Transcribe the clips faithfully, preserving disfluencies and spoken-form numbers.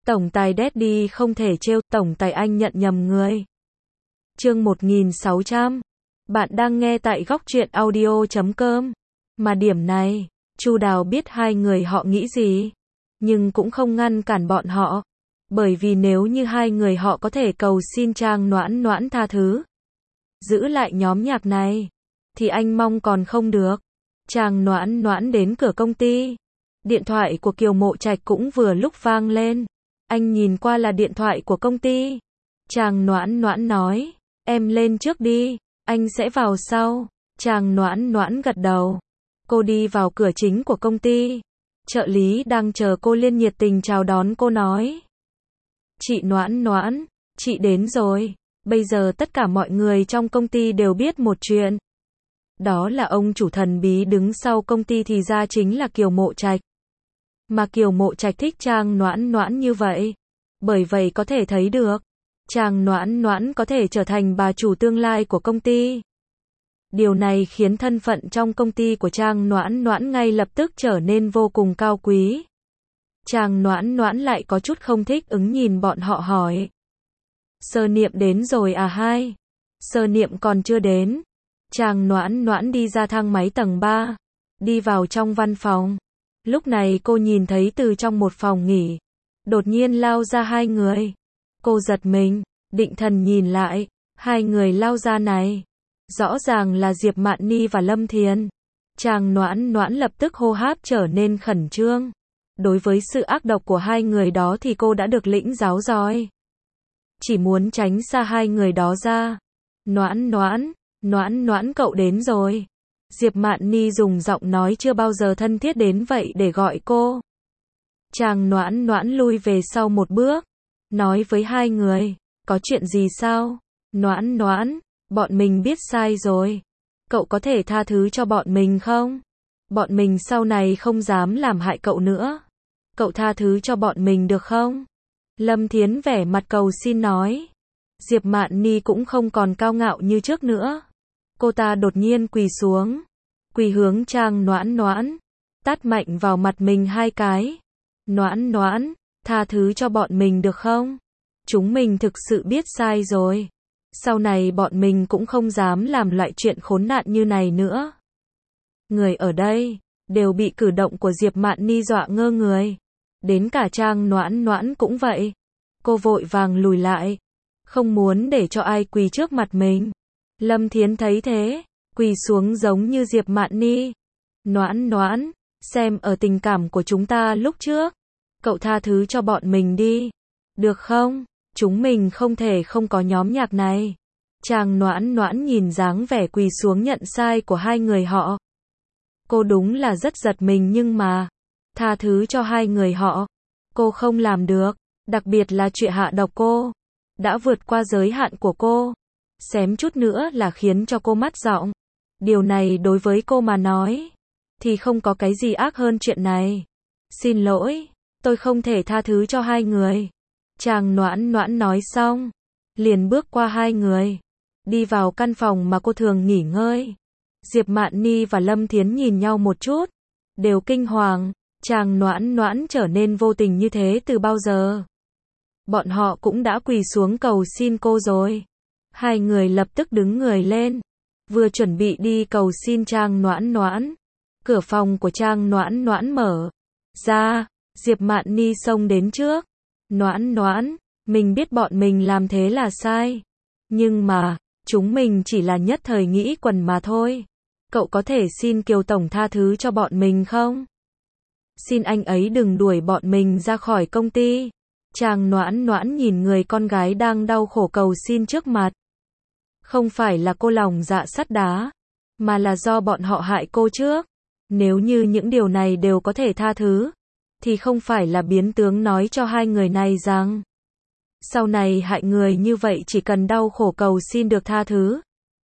Tổng tài Daddy không thể trêu, tổng tài anh nhận nhầm người. Chương một nghìn sáu trăm. Bạn đang nghe tại góc truyện audio chấm com. Mà điểm này, Chu Đào biết hai người họ nghĩ gì, nhưng cũng không ngăn cản bọn họ. Bởi vì nếu như hai người họ có thể cầu xin Trang Noãn Noãn tha thứ, giữ lại nhóm nhạc này, thì anh mong còn không được. Trang Noãn Noãn đến cửa công ty. Điện thoại của Kiều Mộ Trạch cũng vừa lúc vang lên. Anh nhìn qua là điện thoại của công ty. Trang Noãn Noãn nói, em lên trước đi, anh sẽ vào sau. Trang Noãn Noãn gật đầu. Cô đi vào cửa chính của công ty. Trợ lý đang chờ cô liền nhiệt tình chào đón cô nói. Chị Noãn Noãn, chị đến rồi. Bây giờ tất cả mọi người trong công ty đều biết một chuyện. Đó là ông chủ thần bí đứng sau công ty thì ra chính là Kiều Mộ Trạch. Mà Kiều Mộ Trạch thích Trang Noãn Noãn như vậy. Bởi vậy có thể thấy được, Trang Noãn Noãn có thể trở thành bà chủ tương lai của công ty. Điều này khiến thân phận trong công ty của Trang Noãn Noãn ngay lập tức trở nên vô cùng cao quý. Trang Noãn Noãn lại có chút không thích ứng nhìn bọn họ hỏi. Sơ Niệm đến rồi à hai? Sơ Niệm còn chưa đến. Trang Noãn Noãn đi ra thang máy tầng ba. Đi vào trong văn phòng. Lúc này cô nhìn thấy từ trong một phòng nghỉ. Đột nhiên lao ra hai người. Cô giật mình, định thần nhìn lại. Hai người lao ra này. Rõ ràng là Diệp Mạn Ni và Lâm Thiến. Trang Noãn Noãn lập tức hô hấp trở nên khẩn trương. Đối với sự ác độc của hai người đó thì cô đã được lĩnh giáo rồi. Chỉ muốn tránh xa hai người đó ra. Noãn Noãn, Noãn Noãn cậu đến rồi. Diệp Mạn Ni dùng giọng nói chưa bao giờ thân thiết đến vậy để gọi cô. Trang Noãn Noãn lui về sau một bước. Nói với hai người, có chuyện gì sao? Noãn Noãn, bọn mình biết sai rồi. Cậu có thể tha thứ cho bọn mình không? Bọn mình sau này không dám làm hại cậu nữa. Cậu tha thứ cho bọn mình được không? Lâm Thiến vẻ mặt cầu xin nói. Diệp Mạn Ni cũng không còn cao ngạo như trước nữa. Cô ta đột nhiên quỳ xuống. Quỳ hướng Trang Noãn Noãn. Tát mạnh vào mặt mình hai cái. Noãn Noãn, tha thứ cho bọn mình được không? Chúng mình thực sự biết sai rồi. Sau này bọn mình cũng không dám làm loại chuyện khốn nạn như này nữa. Người ở đây đều bị cử động của Diệp Mạn Ni dọa ngơ người. Đến cả Trang Noãn Noãn cũng vậy. Cô vội vàng lùi lại. Không muốn để cho ai quỳ trước mặt mình. Lâm Thiến thấy thế, quỳ xuống giống như Diệp Mạn Ni. Noãn Noãn, xem ở tình cảm của chúng ta lúc trước. Cậu tha thứ cho bọn mình đi. Được không? Chúng mình không thể không có nhóm nhạc này. Trang Noãn Noãn nhìn dáng vẻ quỳ xuống nhận sai của hai người họ. Cô đúng là rất giật mình nhưng mà, tha thứ cho hai người họ. Cô không làm được, đặc biệt là chuyện hạ độc cô. Đã vượt qua giới hạn của cô. Xém chút nữa là khiến cho cô mất giọng. Điều này đối với cô mà nói, thì không có cái gì ác hơn chuyện này. Xin lỗi, tôi không thể tha thứ cho hai người. Trang Noãn Noãn nói xong, liền bước qua hai người. Đi vào căn phòng mà cô thường nghỉ ngơi. Diệp Mạn Ni và Lâm Thiến nhìn nhau một chút. Đều kinh hoàng. Trang Noãn Noãn trở nên vô tình như thế từ bao giờ? Bọn họ cũng đã quỳ xuống cầu xin cô rồi. Hai người lập tức đứng người lên. Vừa chuẩn bị đi cầu xin Trang Noãn Noãn. Cửa phòng của Trang Noãn Noãn mở ra. Diệp Mạn Ni xông đến trước. Noãn Noãn, mình biết bọn mình làm thế là sai. Nhưng mà, chúng mình chỉ là nhất thời nghĩ quần mà thôi. Cậu có thể xin Kiều Tổng tha thứ cho bọn mình không? Xin anh ấy đừng đuổi bọn mình ra khỏi công ty. Trang Noãn Noãn nhìn người con gái đang đau khổ cầu xin trước mặt. Không phải là cô lòng dạ sắt đá, mà là do bọn họ hại cô trước. Nếu như những điều này đều có thể tha thứ, thì không phải là biến tướng nói cho hai người này rằng sau này hại người như vậy chỉ cần đau khổ cầu xin được tha thứ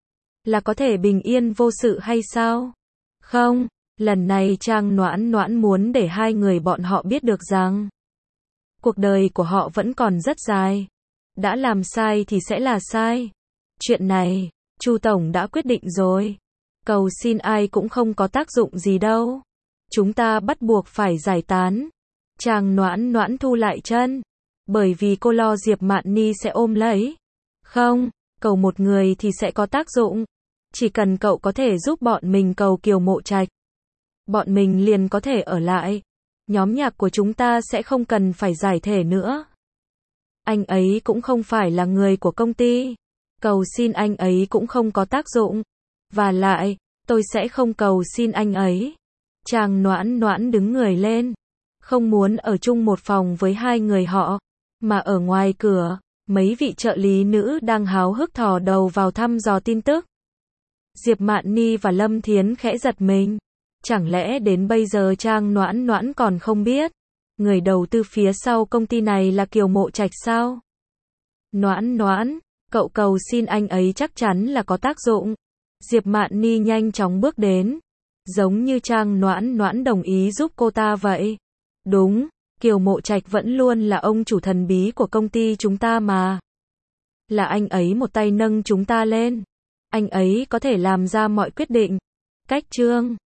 là có thể bình yên vô sự hay sao? Không, lần này Trang Noãn Noãn muốn để hai người bọn họ biết được rằng cuộc đời của họ vẫn còn rất dài. Đã làm sai thì sẽ là sai. Chuyện này, Chu Tổng đã quyết định rồi. Cầu xin ai cũng không có tác dụng gì đâu. Chúng ta bắt buộc phải giải tán. Trang Noãn Noãn thu lại chân. Bởi vì cô lo Diệp Mạn Ni sẽ ôm lấy. Không, cầu một người thì sẽ có tác dụng. Chỉ cần cậu có thể giúp bọn mình cầu Kiều Mộ Trạch, bọn mình liền có thể ở lại. Nhóm nhạc của chúng ta sẽ không cần phải giải thể nữa. Anh ấy cũng không phải là người của công ty. Cầu xin anh ấy cũng không có tác dụng. Và lại, tôi sẽ không cầu xin anh ấy. Trang Noãn Noãn đứng người lên. Không muốn ở chung một phòng với hai người họ. Mà ở ngoài cửa, mấy vị trợ lý nữ đang háo hức thò đầu vào thăm dò tin tức. Diệp Mạn Ni và Lâm Thiến khẽ giật mình. Chẳng lẽ đến bây giờ Trang Noãn Noãn còn không biết? Người đầu tư phía sau công ty này là Kiều Mộ Trạch sao? Noãn Noãn, cậu cầu xin anh ấy chắc chắn là có tác dụng. Diệp Mạn Ni nhanh chóng bước đến. Giống như Trang Noãn Noãn đồng ý giúp cô ta vậy. Đúng, Kiều Mộ Trạch vẫn luôn là ông chủ thần bí của công ty chúng ta mà. Là anh ấy một tay nâng chúng ta lên. Anh ấy có thể làm ra mọi quyết định. Cách chương